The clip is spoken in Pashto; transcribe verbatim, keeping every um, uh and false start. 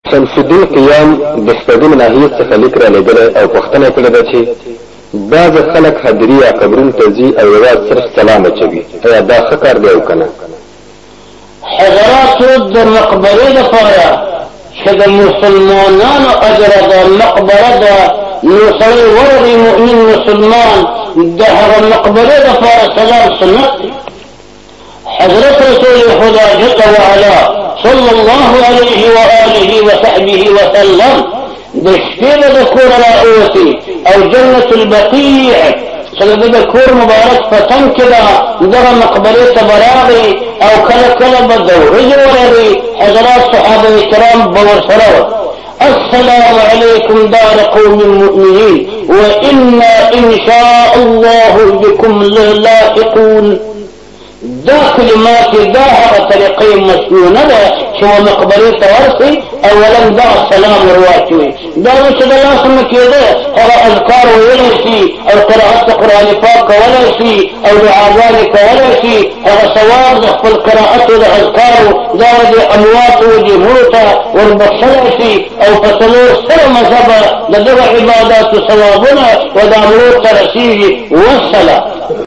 شمس الدین قیام د شپږمې ناحیې څخه لیک رالېږلی او پوښتنه یې کړې ده چې بعض خلک حاضري یا قبرونو ته ځي او یوازې صرف سلام اچوي، ایا دا ښه کار دی او که نه؟ حضراتو د مقبرې دپاره چې د مسلمانانو اجره ده، مقبره ده، نو سړی ورغی مؤمن مسلمان د هغه مقبرې دپاره سلام سنت دی. حضرت رسول خدا جل وعلا صلى الله عليه وآله وصحبه وسلم د شپې به د کوره راووتې او جنة البقیع چې د د کور مبارک په تن کې ده دغه مقبرې ته به راغی او کله کله به د ورځې ورغی حضرات صحابه کرام به ورسره وه. السلام عليكم دار قوم مؤمنين وإنا إن شاء الله بكم لاحقون. دا کلمات دا هغه طریقې مسنونه ده چې و مقبرې ته ورسئ اولا دا سلام ورواچوئ. دا نو چې د لاسه نه کېده هغه اذکار ویلی شي او قرأت د قرآن پاک کولی شي او دعاګانې کولی شي، هغه ثواب د خپل قرأتو د اذکارو دا د امواتو د مړو ته وربخښلی شي او په څلور سره مذهبه د دغه عباداتو ثوابونه و دا مړو ته رسېږي. والسلام.